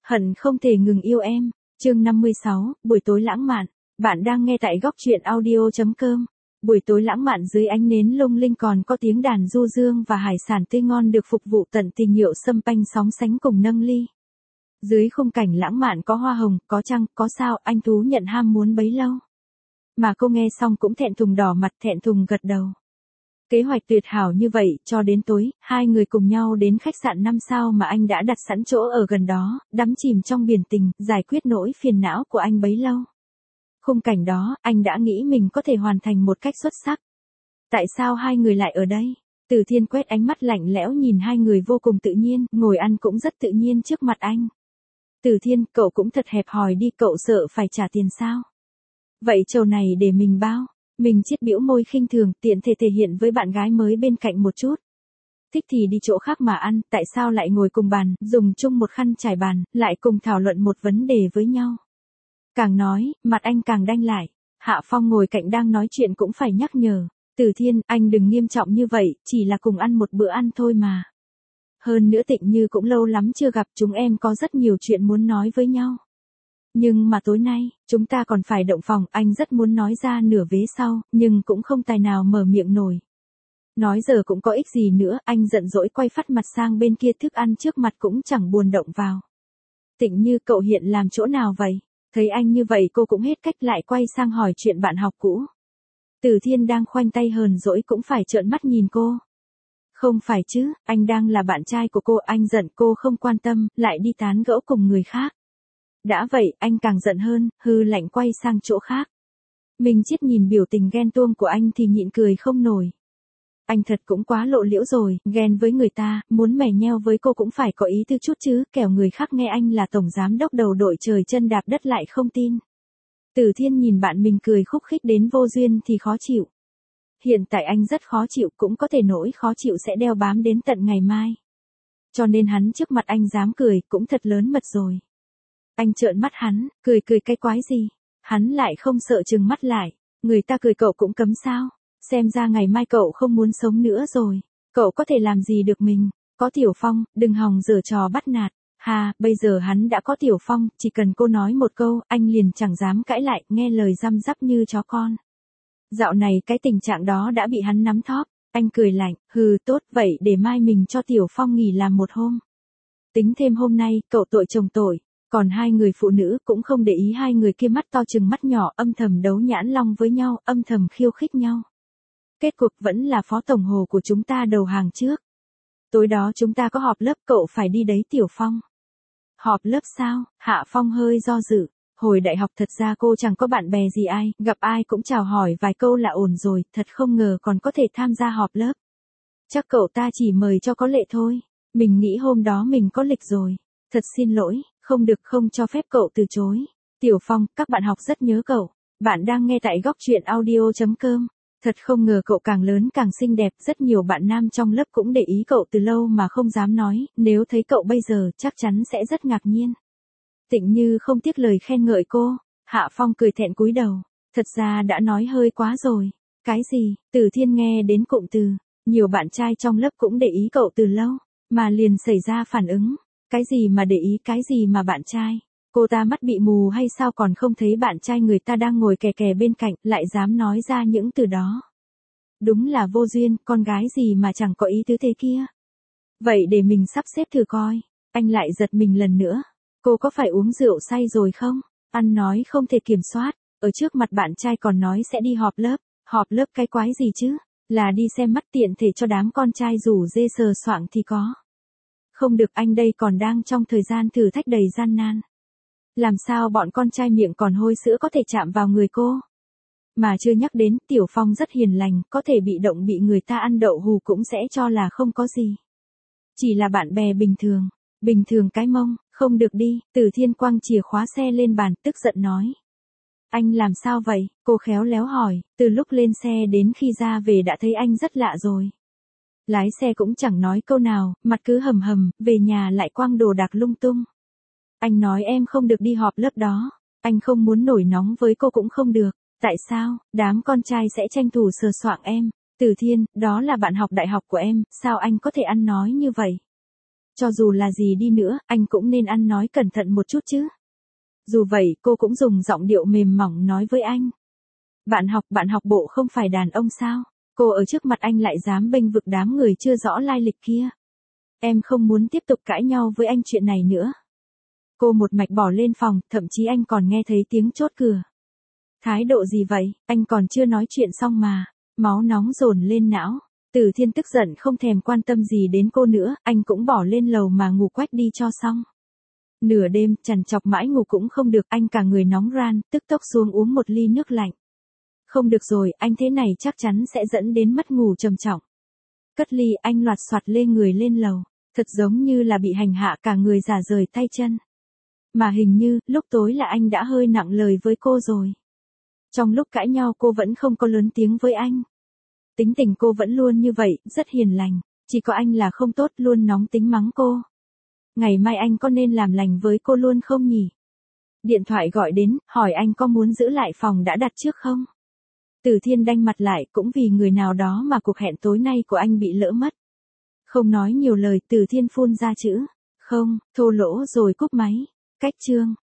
Hận không thể ngừng yêu em. Chương 56, buổi tối lãng mạn. Bạn đang nghe tại góc truyện audio.com. Buổi tối lãng mạn dưới ánh nến lung linh còn có tiếng đàn du dương và hải sản tươi ngon được phục vụ tận tình, nhựa sâm panh sóng sánh cùng nâng ly. Dưới khung cảnh lãng mạn có hoa hồng, có trăng, có sao, anh thú nhận ham muốn bấy lâu. Mà cô nghe xong cũng thẹn thùng đỏ mặt, thẹn thùng gật đầu. Kế hoạch tuyệt hảo như vậy, cho đến tối, hai người cùng nhau đến khách sạn 5 sao mà anh đã đặt sẵn chỗ ở gần đó, đắm chìm trong biển tình, giải quyết nỗi phiền não của anh bấy lâu. Khung cảnh đó, anh đã nghĩ mình có thể hoàn thành một cách xuất sắc. Tại sao hai người lại ở đây? Từ Thiên quét ánh mắt lạnh lẽo nhìn hai người vô cùng tự nhiên, ngồi ăn cũng rất tự nhiên trước mặt anh. Từ Thiên, cậu cũng thật hẹp hòi đi, cậu sợ phải trả tiền sao? Vậy trầu này để mình bao. Mình chiết bĩu môi khinh thường, tiện thể hiện với bạn gái mới bên cạnh một chút. Thích thì đi chỗ khác mà ăn, tại sao lại ngồi cùng bàn, dùng chung một khăn trải bàn, lại cùng thảo luận một vấn đề với nhau. Càng nói, mặt anh càng đanh lại. Hạ Phong ngồi cạnh đang nói chuyện cũng phải nhắc nhở. Từ Thiên, anh đừng nghiêm trọng như vậy, chỉ là cùng ăn một bữa ăn thôi mà. Hơn nữa Tịnh Như cũng lâu lắm chưa gặp, chúng em có rất nhiều chuyện muốn nói với nhau. Nhưng mà tối nay, chúng ta còn phải động phòng, anh rất muốn nói ra nửa vế sau, nhưng cũng không tài nào mở miệng nổi. Nói giờ cũng có ích gì nữa, anh giận dỗi quay phát mặt sang bên kia, thức ăn trước mặt cũng chẳng buồn động vào. Tịnh Như, cậu hiện làm chỗ nào vậy? Thấy anh như vậy cô cũng hết cách, lại quay sang hỏi chuyện bạn học cũ. Từ Thiên đang khoanh tay hờn dỗi cũng phải trợn mắt nhìn cô. Không phải chứ, anh đang là bạn trai của cô, anh giận cô không quan tâm, lại đi tán gẫu cùng người khác. Đã vậy, anh càng giận hơn, hư lạnh quay sang chỗ khác. Mình Chiết nhìn biểu tình ghen tuông của anh thì nhịn cười không nổi. Anh thật cũng quá lộ liễu rồi, ghen với người ta, muốn mè nheo với cô cũng phải có ý tư chút chứ, kẻo người khác nghe anh là tổng giám đốc đầu đội trời chân đạp đất lại không tin. Từ Thiên nhìn bạn mình cười khúc khích đến vô duyên thì khó chịu. Hiện tại anh rất khó chịu, cũng có thể nỗi khó chịu sẽ đeo bám đến tận ngày mai. Cho nên hắn trước mặt anh dám cười, cũng thật lớn mật rồi. Anh trợn mắt hắn, cười cái quái gì? Hắn lại không sợ trừng mắt lại. Người ta cười cậu cũng cấm sao? Xem ra ngày mai cậu không muốn sống nữa rồi. Cậu có thể làm gì được mình? Có Tiểu Phong, đừng hòng giở trò bắt nạt. Hà, bây giờ hắn đã có Tiểu Phong, chỉ cần cô nói một câu, anh liền chẳng dám cãi lại, nghe lời răm rắp như chó con. Dạo này cái tình trạng đó đã bị hắn nắm thóp. Anh cười lạnh, hừ tốt vậy để mai mình cho Tiểu Phong nghỉ làm một hôm. Tính thêm hôm nay, cậu tội chồng tội. Còn hai người phụ nữ cũng không để ý hai người kia mắt to chừng mắt nhỏ, âm thầm đấu nhãn long với nhau, âm thầm khiêu khích nhau. Kết cục vẫn là Phó Tổng Hồ của chúng ta đầu hàng trước. Tối đó chúng ta có họp lớp, cậu phải đi đấy Tiểu Phong. Họp lớp sao? Hạ Phong hơi do dự. Hồi đại học thật ra cô chẳng có bạn bè gì ai, gặp ai cũng chào hỏi vài câu là ổn rồi, thật không ngờ còn có thể tham gia họp lớp. Chắc cậu ta chỉ mời cho có lệ thôi. Mình nghĩ hôm đó mình có lịch rồi. Thật xin lỗi. Không được, không cho phép cậu từ chối. Tiểu Phong, các bạn học rất nhớ cậu. Bạn đang nghe tại góc truyện audio.com. Thật không ngờ cậu càng lớn càng xinh đẹp, rất nhiều bạn nam trong lớp cũng để ý cậu từ lâu mà không dám nói, nếu thấy cậu bây giờ chắc chắn sẽ rất ngạc nhiên. Tịnh Như không tiếc lời khen ngợi cô. Hạ Phong cười thẹn cúi đầu. Thật ra đã nói hơi quá rồi. Cái gì? Từ Thiên nghe đến cụm từ. Nhiều bạn trai trong lớp cũng để ý cậu từ lâu, mà liền xảy ra phản ứng. Cái gì mà để ý, cái gì mà bạn trai? Cô ta mắt bị mù hay sao còn không thấy bạn trai người ta đang ngồi kè kè bên cạnh, lại dám nói ra những từ đó. Đúng là vô duyên, con gái gì mà chẳng có ý tứ thế kia. Vậy để mình sắp xếp thử coi. Anh lại giật mình lần nữa. Cô có phải uống rượu say rồi không? Ăn nói không thể kiểm soát. Ở trước mặt bạn trai còn nói sẽ đi họp lớp. Họp lớp cái quái gì chứ? Là đi xem mắt tiện thể cho đám con trai rủ dê sờ soạng thì có. Không được, anh đây còn đang trong thời gian thử thách đầy gian nan. Làm sao bọn con trai miệng còn hôi sữa có thể chạm vào người cô? Mà chưa nhắc đến, Tiểu Phong rất hiền lành, có thể bị động bị người ta ăn đậu hù cũng sẽ cho là không có gì. Chỉ là bạn bè bình thường. Bình thường cái mông, không được đi. Từ Thiên quăng chìa khóa xe lên bàn, tức giận nói. Anh làm sao vậy? Cô khéo léo hỏi, từ lúc lên xe đến khi ra về đã thấy anh rất lạ rồi. Lái xe cũng chẳng nói câu nào, mặt cứ hầm hầm, về nhà lại quăng đồ đạc lung tung. Anh nói em không được đi họp lớp đó. Anh không muốn nổi nóng với cô cũng không được. Tại sao? Đám con trai sẽ tranh thủ sờ soạng em. Từ Thiên, đó là bạn học đại học của em, sao anh có thể ăn nói như vậy? Cho dù là gì đi nữa, anh cũng nên ăn nói cẩn thận một chút chứ. Dù vậy, cô cũng dùng giọng điệu mềm mỏng nói với anh. Bạn học bộ không phải đàn ông sao? Cô ở trước mặt anh lại dám bênh vực đám người chưa rõ lai lịch kia. Em không muốn tiếp tục cãi nhau với anh chuyện này nữa. Cô một mạch bỏ lên phòng, thậm chí anh còn nghe thấy tiếng chốt cửa. Thái độ gì vậy, anh còn chưa nói chuyện xong mà. Máu nóng dồn lên não. Từ Thiên tức giận không thèm quan tâm gì đến cô nữa, anh cũng bỏ lên lầu mà ngủ quách đi cho xong. Nửa đêm, trằn trọc mãi ngủ cũng không được, anh cả người nóng ran, tức tốc xuống uống một ly nước lạnh. Không được rồi, anh thế này chắc chắn sẽ dẫn đến mất ngủ trầm trọng. Cất ly, anh loạt soạt lê người lên lầu, thật giống như là bị hành hạ cả người rả rời tay chân. Mà hình như, lúc tối là anh đã hơi nặng lời với cô rồi. Trong lúc cãi nhau cô vẫn không có lớn tiếng với anh. Tính tình cô vẫn luôn như vậy, rất hiền lành, chỉ có anh là không tốt, luôn nóng tính mắng cô. Ngày mai anh có nên làm lành với cô luôn không nhỉ? Điện thoại gọi đến, hỏi anh có muốn giữ lại phòng đã đặt trước không? Từ Thiên đanh mặt lại, cũng vì người nào đó mà cuộc hẹn tối nay của anh bị lỡ mất. Không nói nhiều lời, Từ Thiên phun ra chữ. Không, thô lỗ rồi cúp máy. Cách chương.